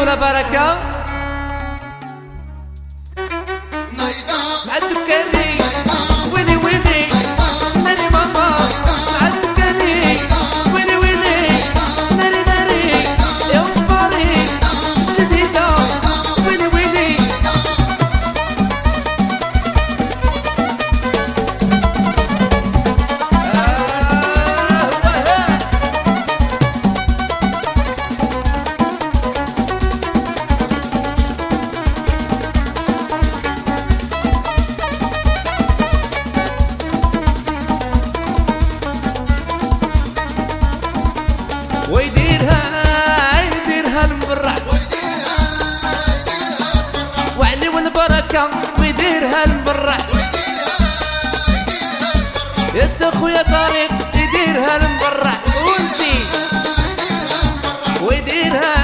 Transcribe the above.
ولا بركة مع الدكاني ويلي ويلي ناري ماما مع الدكاني ويلي ويلي ناري ناري يا فباري شديدة ويلي ويلي ويديرها المبرع وعلي والبركة ويديرها المبرع يا خويا طريق يديرها المبرع ونسي ويديرها